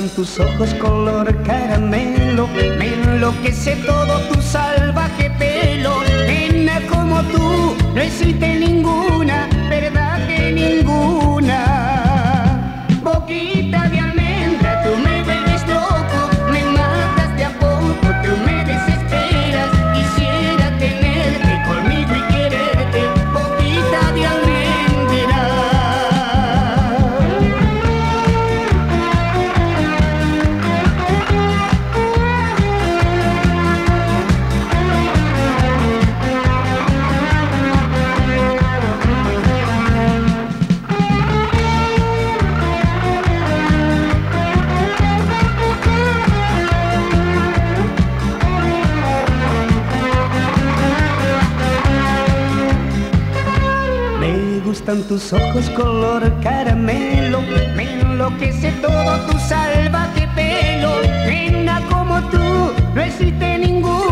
gustan tus ojos color caramelo, me enloquece todo tu salvaje pelo. Nena como tú no existe ninguna, verdad que ninguna. Boquita de almendra, tú me vuelves loco, me matas de a poco, tú me desesperas. Quisiera tenerte conmigo y quererte, boquita de almendra. Me gustan tus ojos color caramelo, me enloquece todo tu salvaje pelo. Nena como tú no existe ninguna.